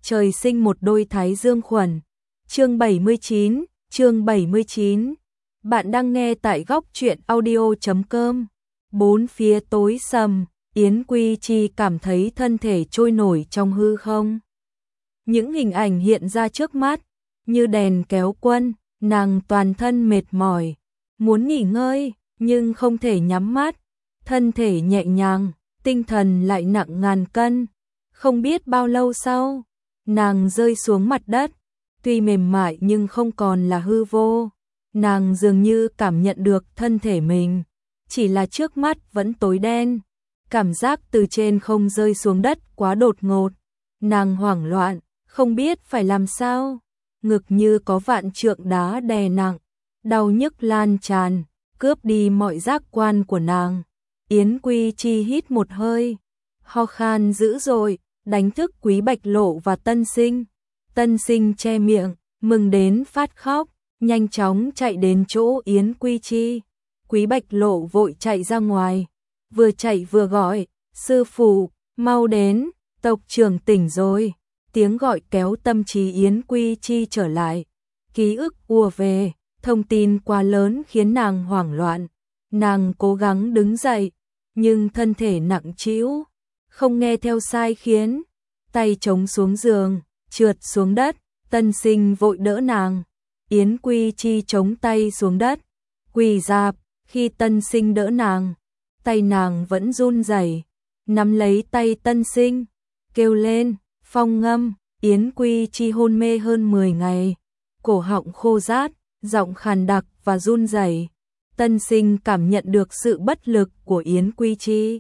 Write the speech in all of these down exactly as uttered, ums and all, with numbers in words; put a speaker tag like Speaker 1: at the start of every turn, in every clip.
Speaker 1: trời sinh một đôi thái dương khuẩn. Chương bảy mươi chín, chương bảy mươi chín. Bạn đang nghe tại góc truyện audio chấm com. Bốn phía tối sầm, Yến Quy Chi cảm thấy thân thể trôi nổi trong hư không. Những hình ảnh hiện ra trước mắt, như đèn kéo quân, nàng toàn thân mệt mỏi, muốn nghỉ ngơi, nhưng không thể nhắm mắt, thân thể nhẹ nhàng, tinh thần lại nặng ngàn cân. Không biết bao lâu sau, nàng rơi xuống mặt đất, tuy mềm mại nhưng không còn là hư vô. Nàng dường như cảm nhận được thân thể mình, chỉ là trước mắt vẫn tối đen. Cảm giác từ trên không rơi xuống đất quá đột ngột. Nàng hoảng loạn, không biết phải làm sao. Ngực như có vạn trượng đá đè nặng, đau nhức lan tràn, cướp đi mọi giác quan của nàng. Yến Quy Chi hít một hơi, ho khan dữ dội, đánh thức Quý Bạch Lộ và Tân Sinh. Tân Sinh che miệng, mừng đến phát khóc, nhanh chóng chạy đến chỗ Yến Quy Chi. Quý Bạch Lộ vội chạy ra ngoài, vừa chạy vừa gọi, sư phụ, mau đến, tộc trưởng tỉnh rồi. Tiếng gọi kéo tâm trí Yến Quy Chi trở lại, ký ức ùa về, thông tin quá lớn khiến nàng hoảng loạn. Nàng cố gắng đứng dậy, nhưng thân thể nặng trĩu, không nghe theo sai khiến, tay chống xuống giường, trượt xuống đất. Tân Sinh vội đỡ nàng, Yến Quy Chi chống tay xuống đất, quỳ rạp. Khi Tân Sinh đỡ nàng, tay nàng vẫn run rẩy, nắm lấy tay Tân Sinh, kêu lên, Phong Ngâm. Yến Quy Chi hôn mê hơn mười ngày, cổ họng khô rát, giọng khàn đặc và run rẩy. Tân Sinh cảm nhận được sự bất lực của Yến Quy Chi.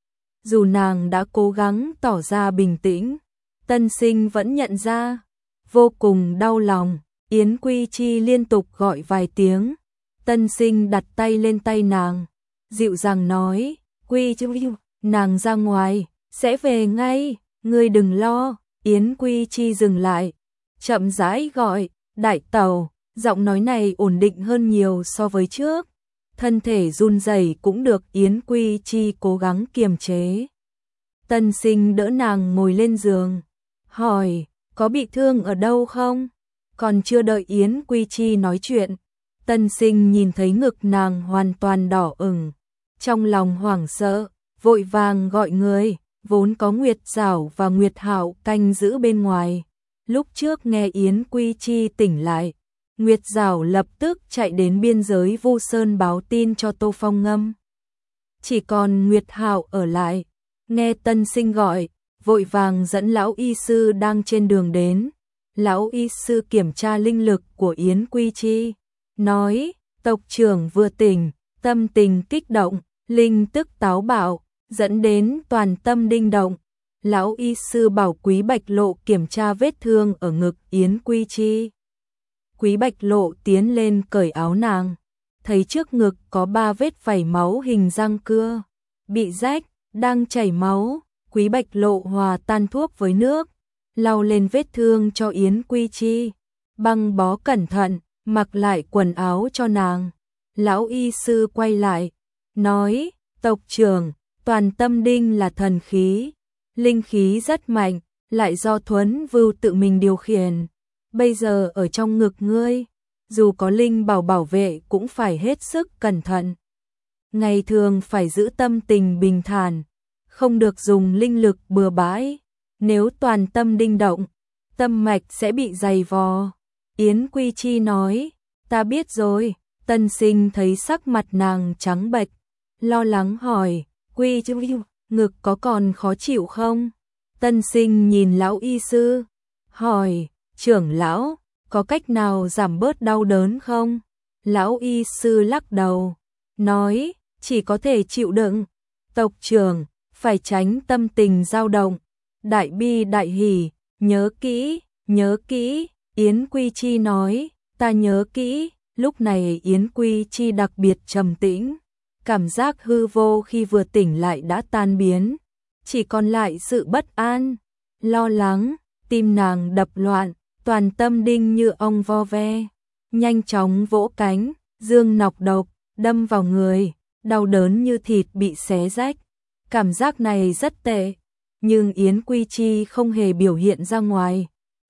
Speaker 1: Dù nàng đã cố gắng tỏ ra bình tĩnh, Tân Sinh vẫn nhận ra, vô cùng đau lòng. Yến Quy Chi liên tục gọi vài tiếng. Tân Sinh đặt tay lên tay nàng, dịu dàng nói, Quy Chi, nàng ra ngoài, sẽ về ngay, ngươi đừng lo. Yến Quy Chi dừng lại, chậm rãi gọi, đại tẩu. Giọng nói này ổn định hơn nhiều so với trước. Thân thể run rẩy cũng được Yến Quy Chi cố gắng kiềm chế. Tân Sinh đỡ nàng ngồi lên giường, hỏi, có bị thương ở đâu không? Còn chưa đợi Yến Quy Chi nói chuyện, Tân Sinh nhìn thấy ngực nàng hoàn toàn đỏ ửng, trong lòng hoảng sợ, vội vàng gọi người. Vốn có Nguyệt Giảo và Nguyệt Hạo canh giữ bên ngoài. Lúc trước nghe Yến Quy Chi tỉnh lại, Nguyệt Giảo lập tức chạy đến biên giới Vu Sơn báo tin cho Tô Phong Ngâm. Chỉ còn Nguyệt Hạo ở lại, nghe Tân Sinh gọi, vội vàng dẫn lão y sư đang trên đường đến. Lão y sư kiểm tra linh lực của Yến Quy Chi, nói, tộc trưởng vừa tỉnh, tâm tình kích động, linh tức táo bạo, dẫn đến toàn tâm đinh động. Lão y sư bảo Quý Bạch Lộ kiểm tra vết thương ở ngực Yến Quy Chi. Quý Bạch Lộ tiến lên cởi áo nàng, thấy trước ngực có ba vết vảy máu hình răng cưa, bị rách, đang chảy máu. Quý Bạch Lộ hòa tan thuốc với nước, lau lên vết thương cho Yến Quy Chi, băng bó cẩn thận, mặc lại quần áo cho nàng. Lão y sư quay lại, nói, tộc trưởng, toàn tâm đinh là thần khí, linh khí rất mạnh, lại do Thuấn Vưu tự mình điều khiển. Bây giờ ở trong ngực ngươi, dù có linh bảo bảo vệ cũng phải hết sức cẩn thận. Ngày thường phải giữ tâm tình bình thản, không được dùng linh lực bừa bãi. Nếu toàn tâm đinh động, tâm mạch sẽ bị dày vò. Yến Quy Chi nói, ta biết rồi. Tân Sinh thấy sắc mặt nàng trắng bệch, lo lắng hỏi, Quy Chi, ngực có còn khó chịu không? Tân Sinh nhìn lão y sư, hỏi, trưởng lão, có cách nào giảm bớt đau đớn không? Lão y sư lắc đầu, nói, chỉ có thể chịu đựng. Tộc trưởng, phải tránh tâm tình dao động, đại bi đại hỉ, nhớ kỹ, nhớ kỹ. Yến Quy Chi nói, ta nhớ kỹ. Lúc này Yến Quy Chi đặc biệt trầm tĩnh, cảm giác hư vô khi vừa tỉnh lại đã tan biến, chỉ còn lại sự bất an, lo lắng. Tim nàng đập loạn, toàn tâm đinh như ong vo ve, nhanh chóng vỗ cánh, dương nọc độc, đâm vào người, đau đớn như thịt bị xé rách. Cảm giác này rất tệ, nhưng Yến Quy Chi không hề biểu hiện ra ngoài,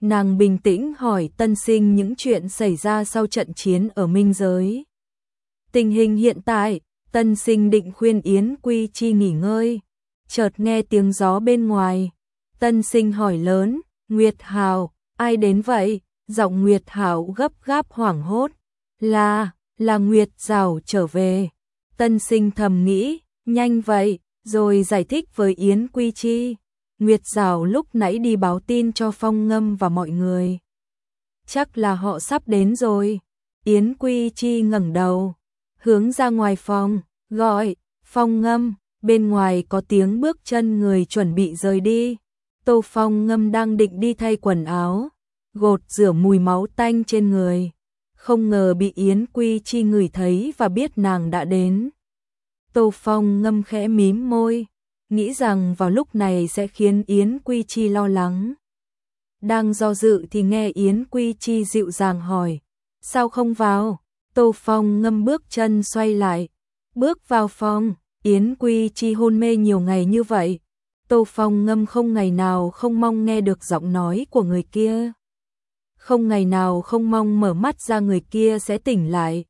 Speaker 1: Nàng bình tĩnh hỏi Tân Sinh những chuyện xảy ra sau trận chiến ở Minh Giới. Tình hình hiện tại, Tân Sinh định khuyên Yến Quy Chi nghỉ ngơi. Chợt nghe tiếng gió bên ngoài. Tân Sinh hỏi lớn, Nguyệt Hào, ai đến vậy? Giọng Nguyệt Hào gấp gáp hoảng hốt. Là, là Nguyệt Giảo trở về. Tân Sinh thầm nghĩ, nhanh vậy, rồi giải thích với Yến Quy Chi. Nguyệt Giảo lúc nãy đi báo tin cho Phong Ngâm và mọi người. Chắc là họ sắp đến rồi. Yến Quy Chi ngẩng đầu, hướng ra ngoài phòng, gọi, Phong Ngâm, bên ngoài có tiếng bước chân người chuẩn bị rời đi. Tô Phong Ngâm đang định đi thay quần áo, gột rửa mùi máu tanh trên người. Không ngờ bị Yến Quy Chi ngửi thấy và biết nàng đã đến. Tô Phong Ngâm khẽ mím môi, nghĩ rằng vào lúc này sẽ khiến Yến Quy Chi lo lắng. Đang do dự thì nghe Yến Quy Chi dịu dàng hỏi, sao không vào? Tô Phong Ngâm bước chân xoay lại, bước vào phòng. Yến Quy Chi hôn mê nhiều ngày như vậy, Tô Phong Ngâm không ngày nào không mong nghe được giọng nói của người kia. Không ngày nào không mong mở mắt ra người kia sẽ tỉnh lại.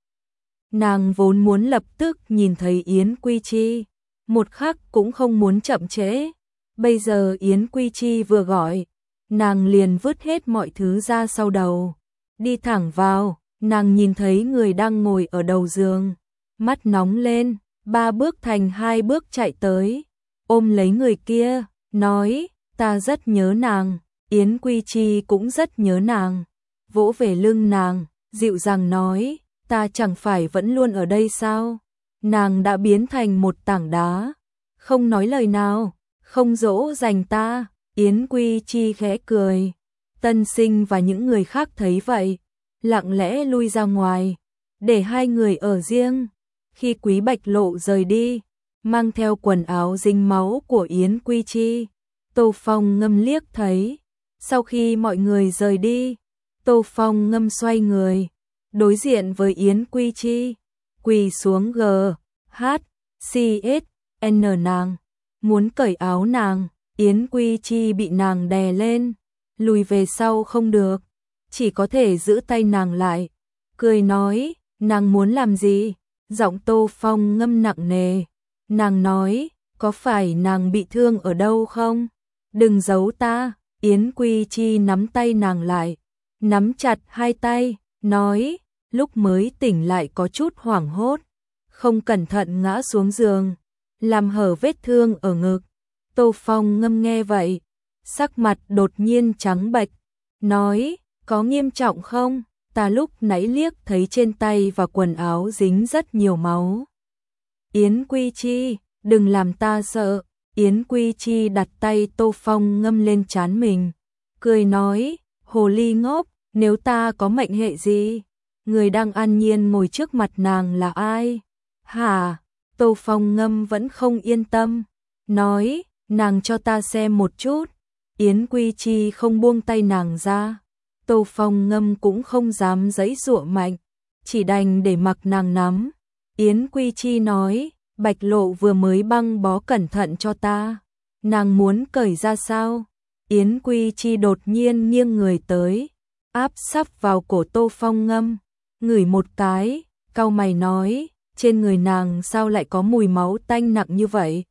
Speaker 1: Nàng vốn muốn lập tức nhìn thấy Yến Quy Chi, một khắc cũng không muốn chậm trễ. Bây giờ Yến Quy Chi vừa gọi, nàng liền vứt hết mọi thứ ra sau đầu, đi thẳng vào. Nàng nhìn thấy người đang ngồi ở đầu giường, mắt nóng lên, ba bước thành hai bước chạy tới, ôm lấy người kia, nói, ta rất nhớ nàng. Yến Quy Chi cũng rất nhớ nàng, vỗ về lưng nàng, dịu dàng nói, ta chẳng phải vẫn luôn ở đây sao? Nàng đã biến thành một tảng đá, không nói lời nào, không dỗ dành ta. Yến Quy Chi khẽ cười. Tân Sinh và những người khác thấy vậy, lặng lẽ lui ra ngoài, để hai người ở riêng. Khi Quý Bạch Lộ rời đi, mang theo quần áo dính máu của Yến Quy Chi, Tô Phong Ngâm liếc thấy. Sau khi mọi người rời đi, Tô Phong Ngâm xoay người, đối diện với Yến Quy Chi, quỳ xuống G, H, C, S, N nàng, muốn cởi áo nàng. Yến Quy Chi bị nàng đè lên, lùi về sau không được, chỉ có thể giữ tay nàng lại, cười nói, nàng muốn làm gì? Giọng Tô Phong Ngâm nặng nề. Nàng nói, có phải nàng bị thương ở đâu không? Đừng giấu ta. Yến Quy Chi nắm tay nàng lại, nắm chặt hai tay, nói, lúc mới tỉnh lại có chút hoảng hốt, không cẩn thận ngã xuống giường, làm hở vết thương ở ngực. Tô Phong Ngâm nghe vậy, sắc mặt đột nhiên trắng bệch, nói, có nghiêm trọng không? Ta lúc nãy liếc thấy trên tay và quần áo dính rất nhiều máu. Yến Quy Chi, đừng làm ta sợ. Yến Quy Chi đặt tay Tô Phong Ngâm lên trán mình, cười nói, hồ ly ngốc, nếu ta có mệnh hệ gì? Người đang an nhiên ngồi trước mặt nàng là ai? Hả? Tô Phong Ngâm vẫn không yên tâm, nói, nàng cho ta xem một chút. Yến Quy Chi không buông tay nàng ra. Tô Phong Ngâm cũng không dám giãy giụa mạnh, chỉ đành để mặc nàng nắm. Yến Quy Chi nói, Bạch Lộ vừa mới băng bó cẩn thận cho ta, nàng muốn cởi ra sao? Yến Quy Chi đột nhiên nghiêng người tới, áp sắp vào cổ Tô Phong Ngâm, ngửi một cái, cau mày nói, trên người nàng sao lại có mùi máu tanh nặng như vậy?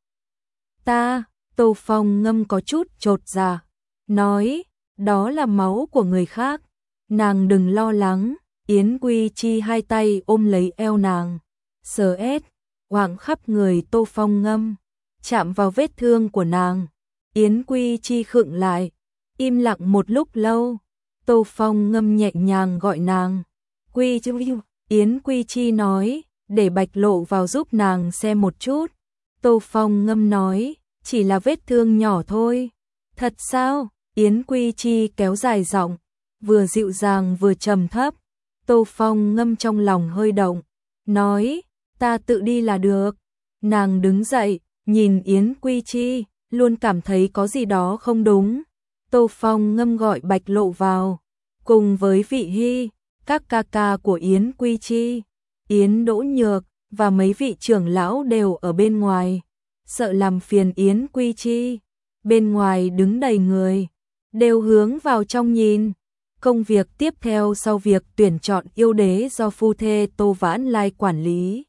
Speaker 1: Ta, Tô Phong Ngâm có chút chột dạ, nói, đó là máu của người khác, nàng đừng lo lắng. Yến Quy Chi hai tay ôm lấy eo nàng, sờ ét, quàng khắp người Tô Phong Ngâm, chạm vào vết thương của nàng. Yến Quy Chi khựng lại, im lặng một lúc lâu. Tô Phong Ngâm nhẹ nhàng gọi nàng, Quy Chi. Yến Quy Chi nói, để Bạch Lộ vào giúp nàng xem một chút. Tô Phong Ngâm nói, chỉ là vết thương nhỏ thôi. Thật sao? Yến Quy Chi kéo dài giọng, vừa dịu dàng vừa trầm thấp. Tô Phong Ngâm trong lòng hơi động, nói, ta tự đi là được. Nàng đứng dậy, nhìn Yến Quy Chi, luôn cảm thấy có gì đó không đúng. Tô Phong Ngâm gọi Bạch Lộ vào, cùng với Vị Hy, các ca ca của Yến Quy Chi, Yến Đỗ Nhược và mấy vị trưởng lão đều ở bên ngoài, sợ làm phiền Yến Quy Chi. Bên ngoài đứng đầy người, đều hướng vào trong nhìn. Công việc tiếp theo sau việc tuyển chọn yêu đế do phu thê Tô Vãn Lai quản lý.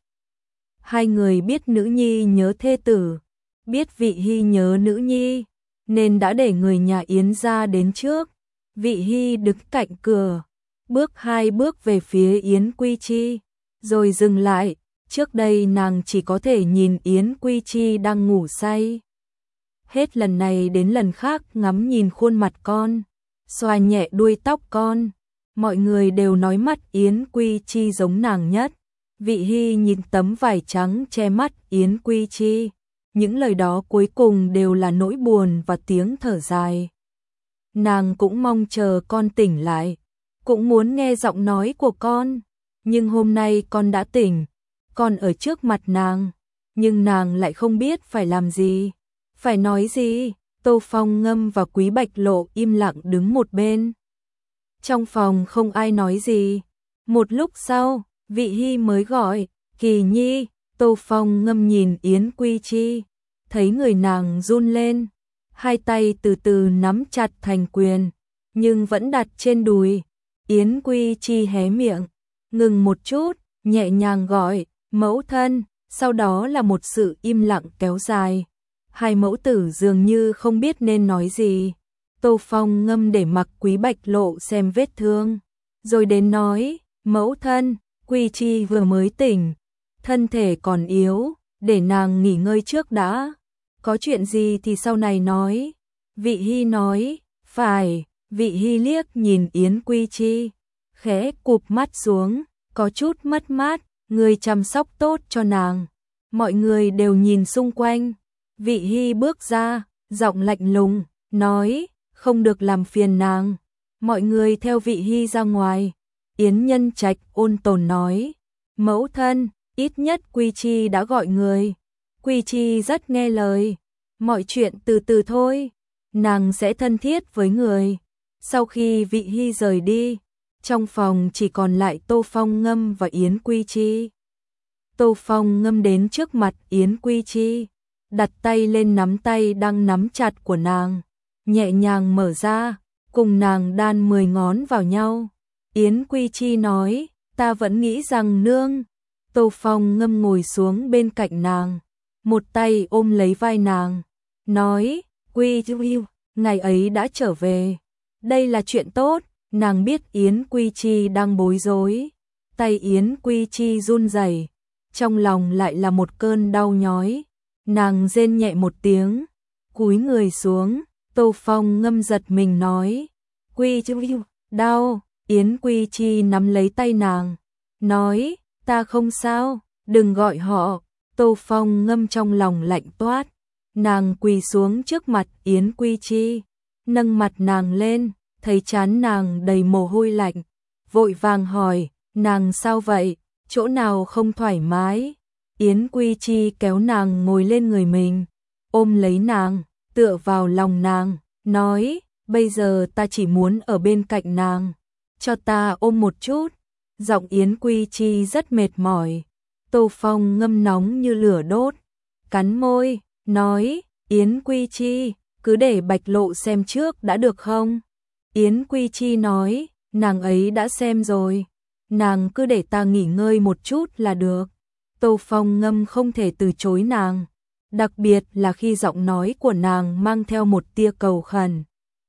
Speaker 1: Hai người biết nữ nhi nhớ thê tử, biết Vị Hy nhớ nữ nhi, nên đã để người nhà Yến gia đến trước. Vị Hy đứng cạnh cửa, bước hai bước về phía Yến Quy Chi, rồi dừng lại. Trước đây nàng chỉ có thể nhìn Yến Quy Chi đang ngủ say. Hết lần này đến lần khác ngắm nhìn khuôn mặt con, xoa nhẹ đuôi tóc con. Mọi người đều nói mắt Yến Quy Chi giống nàng nhất. Vị Hy nhìn tấm vải trắng che mắt Yến Quy Chi. Những lời đó cuối cùng đều là nỗi buồn và tiếng thở dài. Nàng cũng mong chờ con tỉnh lại, cũng muốn nghe giọng nói của con. Nhưng hôm nay con đã tỉnh, con ở trước mặt nàng, nhưng nàng lại không biết phải làm gì, phải nói gì. Tô Phong Ngâm và Quý Bạch Lộ im lặng đứng một bên. Trong phòng không ai nói gì. Một lúc sau, Vị Hy mới gọi, Kỳ Nhi. Tô Phong Ngâm nhìn Yến Quy Chi, thấy người nàng run lên, hai tay từ từ nắm chặt thành quyền, nhưng vẫn đặt trên đùi. Yến Quy Chi hé miệng, ngừng một chút, nhẹ nhàng gọi, mẫu thân, sau đó là một sự im lặng kéo dài. Hai mẫu tử dường như không biết nên nói gì. Tô Phong Ngâm để mặc Quý Bạch Lộ xem vết thương, rồi đến nói, mẫu thân, Quy Chi vừa mới tỉnh, thân thể còn yếu, để nàng nghỉ ngơi trước đã, có chuyện gì thì sau này nói. Vị Hy nói, phải. Vị Hy liếc nhìn Yến Quy Chi, khẽ cụp mắt xuống, có chút mất mát, người chăm sóc tốt cho nàng. Mọi người đều nhìn xung quanh. Vị Hy bước ra, giọng lạnh lùng, nói, không được làm phiền nàng. Mọi người theo Vị Hy ra ngoài. Yến Nhân Trạch ôn tồn nói, mẫu thân, ít nhất Quy Chi đã gọi người. Quy Chi rất nghe lời, mọi chuyện từ từ thôi, nàng sẽ thân thiết với người. Sau khi Vị Hy rời đi, trong phòng chỉ còn lại Tô Phong Ngâm và Yến Quy Chi. Tô Phong Ngâm đến trước mặt Yến Quy Chi, đặt tay lên nắm tay đang nắm chặt của nàng, nhẹ nhàng mở ra, cùng nàng đan mười ngón vào nhau. Yến Quy Chi nói, ta vẫn nghĩ rằng nương. Tô Phong Ngâm ngồi xuống bên cạnh nàng, một tay ôm lấy vai nàng, nói, Quy Chi, ngày ấy đã trở về. Đây là chuyện tốt. Nàng biết Yến Quy Chi đang bối rối, tay Yến Quy Chi run rẩy, trong lòng lại là một cơn đau nhói. Nàng rên nhẹ một tiếng, cúi người xuống. Tô Phong Ngâm giật mình nói, Quy Chi, đau. Yến Quy Chi nắm lấy tay nàng, nói, ta không sao, đừng gọi họ. Tô Phong Ngâm trong lòng lạnh toát, nàng quỳ xuống trước mặt Yến Quy Chi, nâng mặt nàng lên, thấy trán nàng đầy mồ hôi lạnh, vội vàng hỏi, nàng sao vậy, chỗ nào không thoải mái? Yến Quy Chi kéo nàng ngồi lên người mình, ôm lấy nàng, tựa vào lòng nàng, nói, bây giờ ta chỉ muốn ở bên cạnh nàng, cho ta ôm một chút. Giọng Yến Quy Chi rất mệt mỏi. Tô Phong Ngâm nóng như lửa đốt, cắn môi, nói, Yến Quy Chi, cứ để Bạch Lộ xem trước đã được không? Yến Quy Chi nói, nàng ấy đã xem rồi, nàng cứ để ta nghỉ ngơi một chút là được. Tô Phong Ngâm không thể từ chối nàng, đặc biệt là khi giọng nói của nàng mang theo một tia cầu khẩn.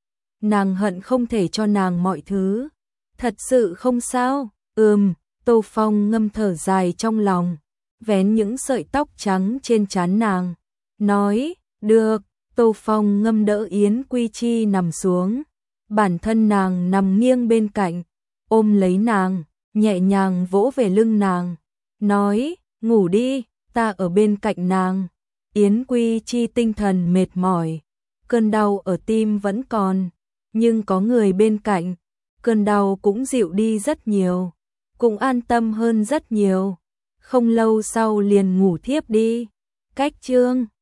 Speaker 1: Nàng hận không thể cho nàng mọi thứ. Thật sự không sao? Ừm. Tô Phong Ngâm thở dài trong lòng, vén những sợi tóc trắng trên trán nàng, nói, được. Tô Phong Ngâm đỡ Yến Quy Chi nằm xuống, bản thân nàng nằm nghiêng bên cạnh, ôm lấy nàng, nhẹ nhàng vỗ về lưng nàng, nói, ngủ đi, ta ở bên cạnh nàng. Yến Quy Chi tinh thần mệt mỏi, cơn đau ở tim vẫn còn, nhưng có người bên cạnh, cơn đau cũng dịu đi rất nhiều, cũng an tâm hơn rất nhiều. Không lâu sau liền ngủ thiếp đi. Cách chương